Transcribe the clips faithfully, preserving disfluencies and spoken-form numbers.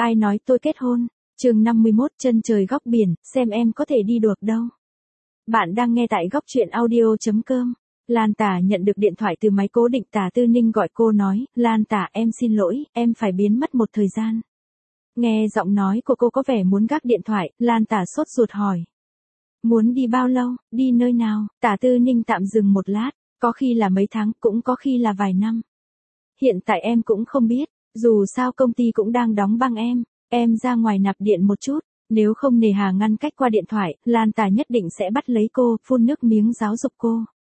Ai nói tôi kết hôn? Chương năm mươi mốt chân trời góc biển, xem em có thể đi được đâu. Bạn đang nghe tại góc truyện audio chấm com. Lan Tả nhận được điện thoại từ máy cố định. Tả Tư Ninh gọi cô nói, Lan Tả em xin lỗi, em phải biến mất một thời gian. Nghe giọng nói của cô có vẻ muốn gác điện thoại, Lan Tả sốt ruột hỏi. Muốn đi bao lâu, đi nơi nào? Tả Tư Ninh tạm dừng một lát, có khi là mấy tháng, cũng có khi là vài năm. Hiện tại em cũng không biết, dù sao công ty cũng đang đóng băng em, em ra ngoài nạp điện một chút, nếu không nề hà ngăn cách qua điện thoại, Lan Tả nhất định sẽ bắt lấy cô, phun nước miếng giáo dục cô.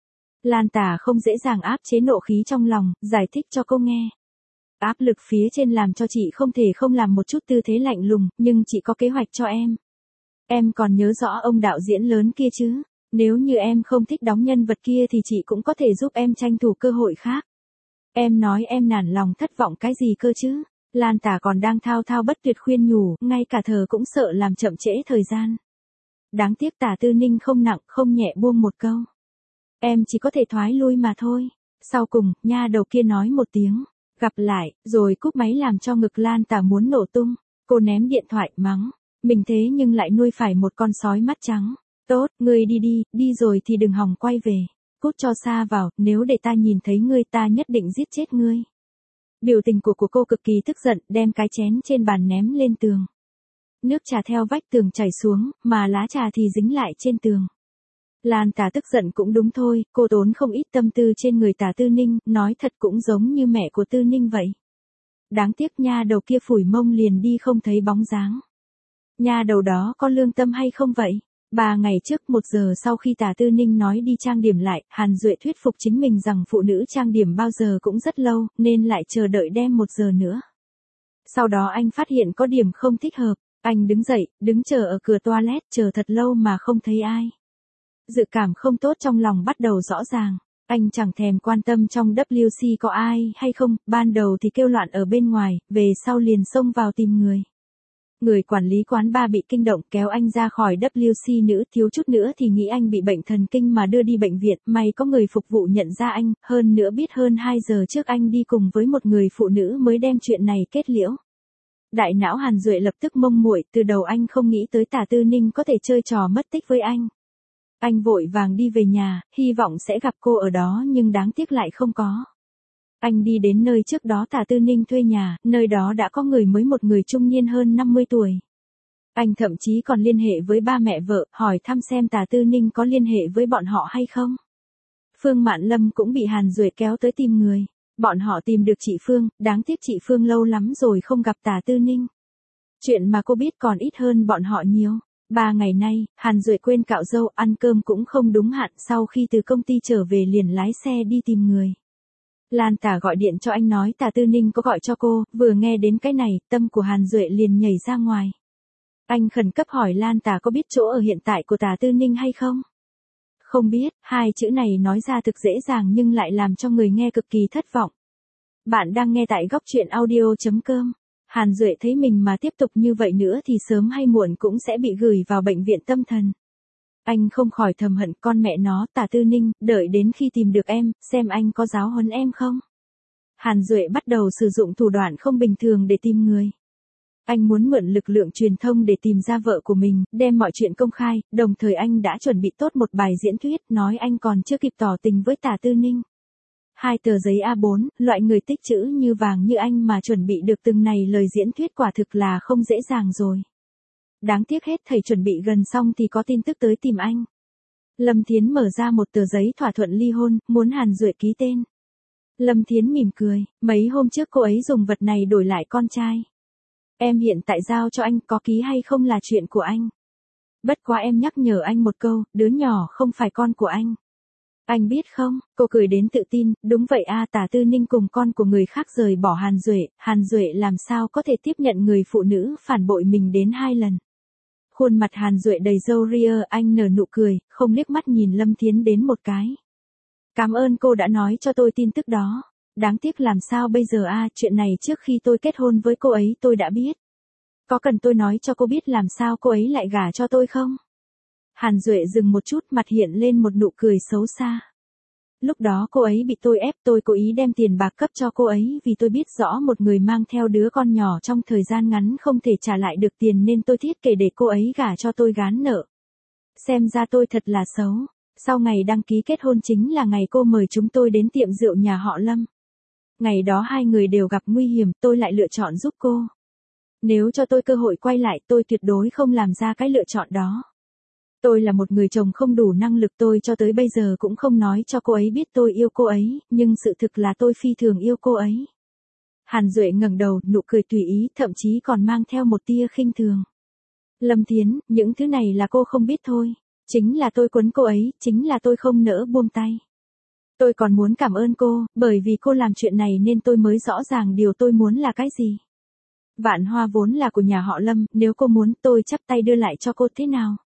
Lan Tả không dễ dàng áp chế nộ khí trong lòng, giải thích cho cô nghe. Áp lực phía trên làm cho chị không thể không làm một chút tư thế lạnh lùng, nhưng chị có kế hoạch cho em. Em còn nhớ rõ ông đạo diễn lớn kia chứ, nếu như em không thích đóng nhân vật kia thì chị cũng có thể giúp em tranh thủ cơ hội khác. Em nói em nản lòng thất vọng cái gì cơ chứ? Lan Tả còn đang thao thao bất tuyệt khuyên nhủ, ngay cả thờ cũng sợ làm chậm trễ thời gian. Đáng tiếc Tả Tư Ninh không nặng không nhẹ buông một câu. Em chỉ có thể thoái lui mà thôi. Sau cùng, nha đầu kia nói một tiếng, gặp lại, rồi cúp máy làm cho ngực Lan Tả muốn nổ tung. Cô ném điện thoại mắng, mình thế nhưng lại nuôi phải một con sói mắt trắng. Tốt, ngươi đi đi, đi rồi thì đừng hòng quay về. Cút cho xa vào, nếu để ta nhìn thấy ngươi ta nhất định giết chết ngươi. Biểu tình của của cô cực kỳ tức giận, đem cái chén trên bàn ném lên tường. Nước trà theo vách tường chảy xuống, mà lá trà thì dính lại trên tường. Lan Tả tức giận cũng đúng thôi, cô tốn không ít tâm tư trên người Tả Tư Ninh, nói thật cũng giống như mẹ của Tư Ninh vậy. Đáng tiếc nha đầu kia phủi mông liền đi không thấy bóng dáng. Nha đầu đó có lương tâm hay không vậy? Ba ngày trước một giờ sau khi Tả Tư Ninh nói đi trang điểm lại, Hàn Duệ thuyết phục chính mình rằng phụ nữ trang điểm bao giờ cũng rất lâu, nên lại chờ đợi đem một giờ nữa. Sau đó anh phát hiện có điểm không thích hợp, anh đứng dậy, đứng chờ ở cửa toilet chờ thật lâu mà không thấy ai. Dự cảm không tốt trong lòng bắt đầu rõ ràng, anh chẳng thèm quan tâm trong W C có ai hay không, ban đầu thì kêu loạn ở bên ngoài, về sau liền xông vào tìm người. Người quản lý quán bar bị kinh động kéo anh ra khỏi W C nữ, thiếu chút nữa thì nghĩ anh bị bệnh thần kinh mà đưa đi bệnh viện, may có người phục vụ nhận ra anh, hơn nữa biết hơn hai giờ trước anh đi cùng với một người phụ nữ mới đem chuyện này kết liễu. Đại não Hàn Duệ lập tức mông muội, từ đầu anh không nghĩ tới Tả Tư Ninh có thể chơi trò mất tích với anh. Anh vội vàng đi về nhà, hy vọng sẽ gặp cô ở đó nhưng đáng tiếc lại không có. Anh đi đến nơi trước đó Tả Tư Ninh thuê nhà, nơi đó đã có người mới, một người trung niên hơn năm mươi tuổi. Anh thậm chí còn liên hệ với ba mẹ vợ, hỏi thăm xem Tả Tư Ninh có liên hệ với bọn họ hay không. Phương Mạn Lâm cũng bị Hàn Duệ kéo tới tìm người. Bọn họ tìm được chị Phương, đáng tiếc chị Phương lâu lắm rồi không gặp Tả Tư Ninh. Chuyện mà cô biết còn ít hơn bọn họ nhiều. Ba ngày nay, Hàn Duệ quên cạo râu, ăn cơm cũng không đúng hạn, sau khi từ công ty trở về liền lái xe đi tìm người. Lan Tả gọi điện cho anh nói Tả Tư Ninh có gọi cho cô, vừa nghe đến cái này, tâm của Hàn Duệ liền nhảy ra ngoài. Anh khẩn cấp hỏi Lan Tả có biết chỗ ở hiện tại của Tả Tư Ninh hay không? Không biết, hai chữ này nói ra thực dễ dàng nhưng lại làm cho người nghe cực kỳ thất vọng. Bạn đang nghe tại góc truyện audio chấm com. Hàn Duệ thấy mình mà tiếp tục như vậy nữa thì sớm hay muộn cũng sẽ bị gửi vào bệnh viện tâm thần. Anh không khỏi thầm hận con mẹ nó Tả Tư Ninh, đợi đến khi tìm được em, xem anh có giáo huấn em không. Hàn Duệ bắt đầu sử dụng thủ đoạn không bình thường để tìm người. Anh muốn mượn lực lượng truyền thông để tìm ra vợ của mình, đem mọi chuyện công khai, đồng thời anh đã chuẩn bị tốt một bài diễn thuyết, nói anh còn chưa kịp tỏ tình với Tả Tư Ninh. Hai tờ giấy A bốn, loại người tích chữ như vàng như anh mà chuẩn bị được từng này lời diễn thuyết quả thực là không dễ dàng rồi. Đáng tiếc hết thầy chuẩn bị gần xong thì có tin tức tới tìm anh. Lâm Thiến mở ra một tờ giấy thỏa thuận ly hôn, muốn Hàn Duệ ký tên. Lâm Thiến mỉm cười, mấy hôm trước cô ấy dùng vật này đổi lại con trai. Em hiện tại giao cho anh, có ký hay không là chuyện của anh. Bất quá em nhắc nhở anh một câu, đứa nhỏ không phải con của anh. Anh biết không, cô cười đến tự tin, đúng vậy a, Tả Tư Ninh cùng con của người khác rời bỏ Hàn Duệ, Hàn Duệ làm sao có thể tiếp nhận người phụ nữ phản bội mình đến hai lần. Khuôn mặt Hàn Duệ đầy râu ria, anh nở nụ cười, không liếc mắt nhìn Lâm Thiến đến một cái. Cảm ơn cô đã nói cho tôi tin tức đó. Đáng tiếc làm sao bây giờ a, chuyện này trước khi tôi kết hôn với cô ấy tôi đã biết. Có cần tôi nói cho cô biết làm sao cô ấy lại gả cho tôi không? Hàn Duệ dừng một chút, mặt hiện lên một nụ cười xấu xa. Lúc đó cô ấy bị tôi ép, tôi cố ý đem tiền bạc cấp cho cô ấy vì tôi biết rõ một người mang theo đứa con nhỏ trong thời gian ngắn không thể trả lại được tiền nên tôi thiết kế để cô ấy gả cho tôi gán nợ. Xem ra tôi thật là xấu. Sau ngày đăng ký kết hôn chính là ngày cô mời chúng tôi đến tiệm rượu nhà họ Lâm. Ngày đó hai người đều gặp nguy hiểm, tôi lại lựa chọn giúp cô. Nếu cho tôi cơ hội quay lại tôi tuyệt đối không làm ra cái lựa chọn đó. Tôi là một người chồng không đủ năng lực, tôi cho tới bây giờ cũng không nói cho cô ấy biết tôi yêu cô ấy, nhưng sự thực là tôi phi thường yêu cô ấy. Hàn Duệ ngẩng đầu, nụ cười tùy ý, thậm chí còn mang theo một tia khinh thường. Lâm Thiến, những thứ này là cô không biết thôi. Chính là tôi quấn cô ấy, chính là tôi không nỡ buông tay. Tôi còn muốn cảm ơn cô, bởi vì cô làm chuyện này nên tôi mới rõ ràng điều tôi muốn là cái gì. Vạn Hoa vốn là của nhà họ Lâm, nếu cô muốn tôi chắp tay đưa lại cho cô thế nào?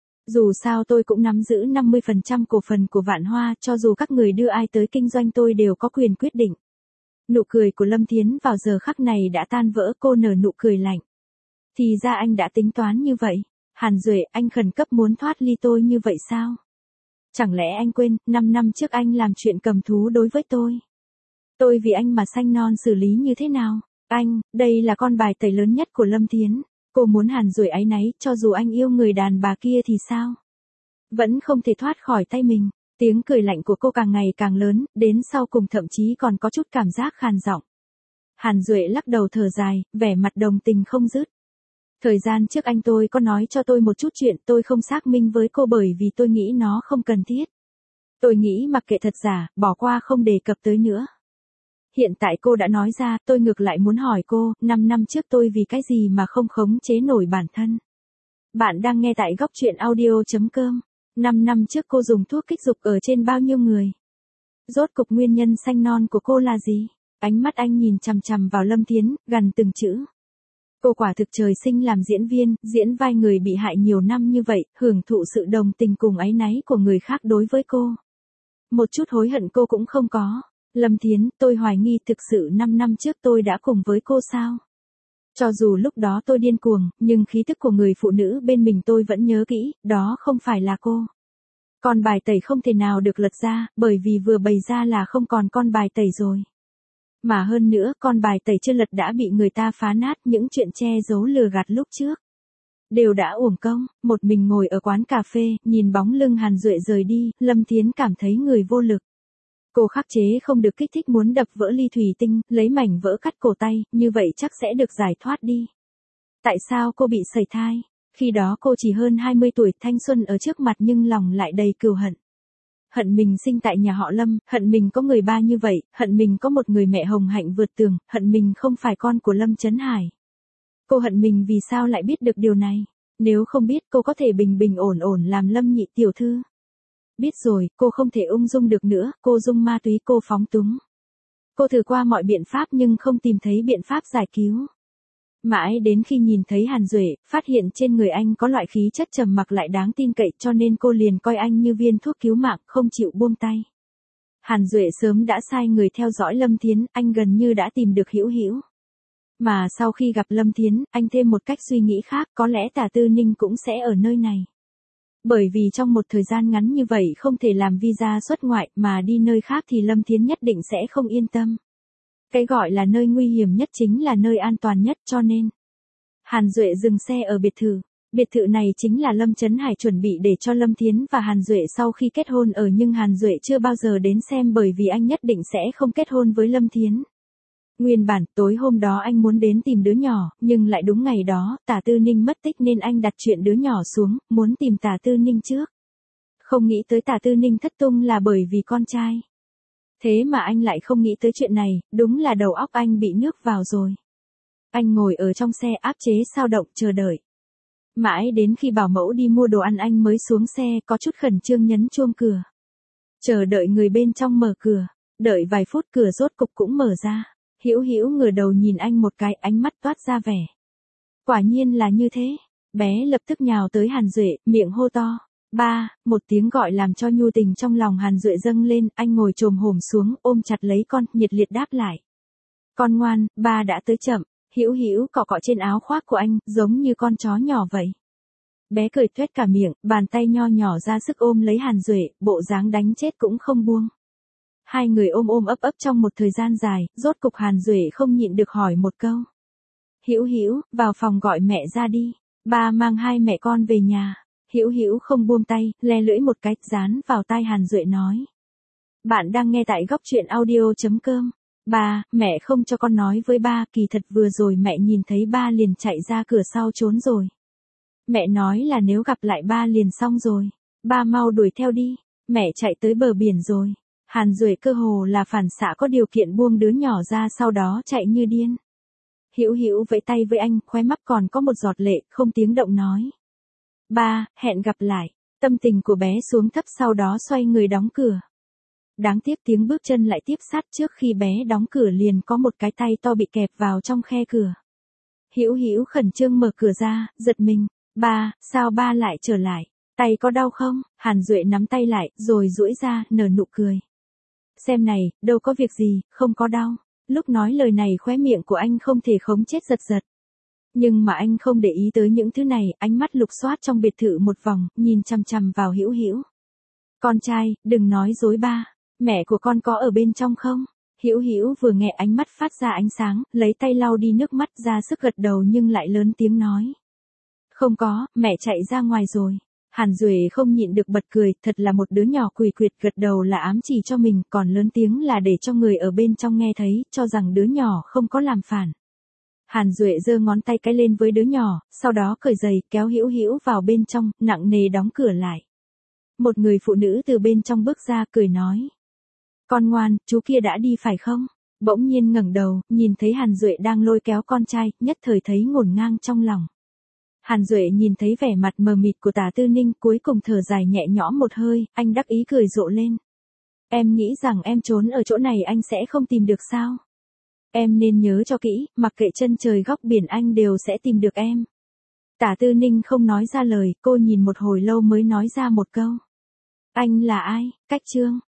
Dù sao tôi cũng nắm giữ năm mươi phần trăm cổ phần của Vạn Hoa, cho dù các người đưa ai tới kinh doanh tôi đều có quyền quyết định. Nụ cười của Lâm Thiến vào giờ khắc này đã tan vỡ, cô nở nụ cười lạnh. Thì ra anh đã tính toán như vậy. Hàn Duệ, anh khẩn cấp muốn thoát ly tôi như vậy sao? Chẳng lẽ anh quên, năm năm trước anh làm chuyện cầm thú đối với tôi? Tôi vì anh mà xanh non xử lý như thế nào? Anh, đây là con bài tẩy lớn nhất của Lâm Thiến. Cô muốn Hàn Duệ áy náy, cho dù anh yêu người đàn bà kia thì sao? Vẫn không thể thoát khỏi tay mình. Tiếng cười lạnh của cô càng ngày càng lớn, đến sau cùng thậm chí còn có chút cảm giác khàn giọng. Hàn Duệ lắc đầu thở dài, vẻ mặt đồng tình không dứt. Thời gian trước anh tôi có nói cho tôi một chút chuyện, tôi không xác minh với cô bởi vì tôi nghĩ nó không cần thiết. Tôi nghĩ mặc kệ thật giả, bỏ qua không đề cập tới nữa. Hiện tại cô đã nói ra, tôi ngược lại muốn hỏi cô, năm năm trước tôi vì cái gì mà không khống chế nổi bản thân. Bạn đang nghe tại góc truyện audio chấm com. năm năm trước cô dùng thuốc kích dục ở trên bao nhiêu người? Rốt cục nguyên nhân xanh non của cô là gì? Ánh mắt anh nhìn chằm chằm vào Lâm Thiến, gần từng chữ. Cô quả thực trời sinh làm diễn viên, diễn vai người bị hại nhiều năm như vậy, hưởng thụ sự đồng tình cùng áy náy của người khác đối với cô. Một chút hối hận cô cũng không có. Lâm Thiến, tôi hoài nghi thực sự năm năm trước tôi đã cùng với cô sao? Cho dù lúc đó tôi điên cuồng, nhưng khí tức của người phụ nữ bên mình tôi vẫn nhớ kỹ, đó không phải là cô. Con bài tẩy không thể nào được lật ra, bởi vì vừa bày ra là không còn con bài tẩy rồi. Mà hơn nữa, con bài tẩy chưa lật đã bị người ta phá nát, những chuyện che giấu lừa gạt lúc trước. Đều đã uổng công, một mình ngồi ở quán cà phê, nhìn bóng lưng Hàn Duệ rời đi, Lâm Thiến cảm thấy người vô lực. Cô khắc chế không được kích thích muốn đập vỡ ly thủy tinh, lấy mảnh vỡ cắt cổ tay, như vậy chắc sẽ được giải thoát đi. Tại sao cô bị sẩy thai? Khi đó cô chỉ hơn hai mươi tuổi, thanh xuân ở trước mặt nhưng lòng lại đầy cừu hận. Hận mình sinh tại nhà họ Lâm, hận mình có người ba như vậy, hận mình có một người mẹ hồng hạnh vượt tường, hận mình không phải con của Lâm Chấn Hải. Cô hận mình vì sao lại biết được điều này? Nếu không biết cô có thể bình bình ổn ổn làm Lâm nhị tiểu thư. Biết rồi, cô không thể ung dung được nữa, cô dung ma túy, cô phóng túng. Cô thử qua mọi biện pháp nhưng không tìm thấy biện pháp giải cứu. Mãi đến khi nhìn thấy Hàn Duệ, phát hiện trên người anh có loại khí chất trầm mặc lại đáng tin cậy cho nên cô liền coi anh như viên thuốc cứu mạng, không chịu buông tay. Hàn Duệ sớm đã sai người theo dõi Lâm Thiến, anh gần như đã tìm được Hữu Hữu. Mà sau khi gặp Lâm Thiến, anh thêm một cách suy nghĩ khác, có lẽ Tả Tư Ninh cũng sẽ ở nơi này. Bởi vì trong một thời gian ngắn như vậy không thể làm visa xuất ngoại mà đi nơi khác thì Lâm Thiến nhất định sẽ không yên tâm. Cái gọi là nơi nguy hiểm nhất chính là nơi an toàn nhất cho nên. Hàn Duệ dừng xe ở biệt thự. Biệt thự này chính là Lâm Chấn Hải chuẩn bị để cho Lâm Thiến và Hàn Duệ sau khi kết hôn ở nhưng Hàn Duệ chưa bao giờ đến xem bởi vì anh nhất định sẽ không kết hôn với Lâm Thiến. Nguyên bản tối hôm đó anh muốn đến tìm đứa nhỏ, nhưng lại đúng ngày đó, Tả Tư Ninh mất tích nên anh đặt chuyện đứa nhỏ xuống, muốn tìm Tả Tư Ninh trước. Không nghĩ tới Tả Tư Ninh thất tung là bởi vì con trai. Thế mà anh lại không nghĩ tới chuyện này, đúng là đầu óc anh bị nước vào rồi. Anh ngồi ở trong xe áp chế sao động chờ đợi. Mãi đến khi bảo mẫu đi mua đồ ăn anh mới xuống xe có chút khẩn trương nhấn chuông cửa. Chờ đợi người bên trong mở cửa, đợi vài phút cửa rốt cục cũng mở ra. Hữu Hữu ngửa đầu nhìn anh một cái, ánh mắt toát ra vẻ. Quả nhiên là như thế. Bé lập tức nhào tới Hàn Duệ, miệng hô to. Ba, một tiếng gọi làm cho nhu tình trong lòng Hàn Duệ dâng lên, anh ngồi chồm hổm xuống, ôm chặt lấy con, nhiệt liệt đáp lại. Con ngoan, ba đã tới chậm. Hữu Hữu cọ cọ trên áo khoác của anh, giống như con chó nhỏ vậy. Bé cười tuét cả miệng, bàn tay nho nhỏ ra sức ôm lấy Hàn Duệ, bộ dáng đánh chết cũng không buông. Hai người ôm ôm ấp ấp trong một thời gian dài, rốt cục Hàn Duệ không nhịn được hỏi một câu. Hữu Hữu, vào phòng gọi mẹ ra đi. Ba mang hai mẹ con về nhà. Hữu Hữu không buông tay, le lưỡi một cái, dán vào tai Hàn Duệ nói. Bạn đang nghe tại góc truyện audio.com. Ba, mẹ không cho con nói với ba, kỳ thật vừa rồi mẹ nhìn thấy ba liền chạy ra cửa sau trốn rồi. Mẹ nói là nếu gặp lại ba liền xong rồi. Ba mau đuổi theo đi, mẹ chạy tới bờ biển rồi. Hàn Duệ cơ hồ là phản xạ có điều kiện buông đứa nhỏ ra, sau đó chạy như điên. Hữu Hữu vẫy tay với anh, khóe mắt còn có một giọt lệ, không tiếng động nói. Ba, hẹn gặp lại. Tâm tình của bé xuống thấp, sau đó xoay người đóng cửa. Đáng tiếc tiếng bước chân lại tiếp sát, trước khi bé đóng cửa liền có một cái tay to bị kẹp vào trong khe cửa. Hữu Hữu khẩn trương mở cửa ra, giật mình. Ba, sao ba lại trở lại? Tay có đau không? Hàn Duệ nắm tay lại, rồi duỗi ra, nở nụ cười. Xem này, đâu có việc gì, không có đau. Lúc nói lời này khóe miệng của anh không thể khống chế giật giật. Nhưng mà anh không để ý tới những thứ này, ánh mắt lục soát trong biệt thự một vòng, nhìn chằm chằm vào Hữu Hữu. Con trai, đừng nói dối ba, mẹ của con có ở bên trong không? Hữu Hữu vừa nghe ánh mắt phát ra ánh sáng, lấy tay lau đi nước mắt, ra sức gật đầu nhưng lại lớn tiếng nói. Không có, mẹ chạy ra ngoài rồi. Hàn Duệ không nhịn được bật cười, thật là một đứa nhỏ quỳ quyệt, gật đầu là ám chỉ cho mình, còn lớn tiếng là để cho người ở bên trong nghe thấy, cho rằng đứa nhỏ không có làm phản. Hàn Duệ giơ ngón tay cái lên với đứa nhỏ, sau đó cởi giày, kéo Hữu Hữu vào bên trong, nặng nề đóng cửa lại. Một người phụ nữ từ bên trong bước ra, cười nói. Con ngoan, chú kia đã đi phải không? Bỗng nhiên ngẩng đầu, nhìn thấy Hàn Duệ đang lôi kéo con trai, nhất thời thấy ngổn ngang trong lòng. Hàn Duệ nhìn thấy vẻ mặt mờ mịt của Tả Tư Ninh, cuối cùng thở dài nhẹ nhõm một hơi, anh đắc ý cười rộ lên. Em nghĩ rằng em trốn ở chỗ này anh sẽ không tìm được sao? Em nên nhớ cho kỹ, mặc kệ chân trời góc biển anh đều sẽ tìm được em. Tả Tư Ninh không nói ra lời, cô nhìn một hồi lâu mới nói ra một câu. Anh là ai? Cách Trương.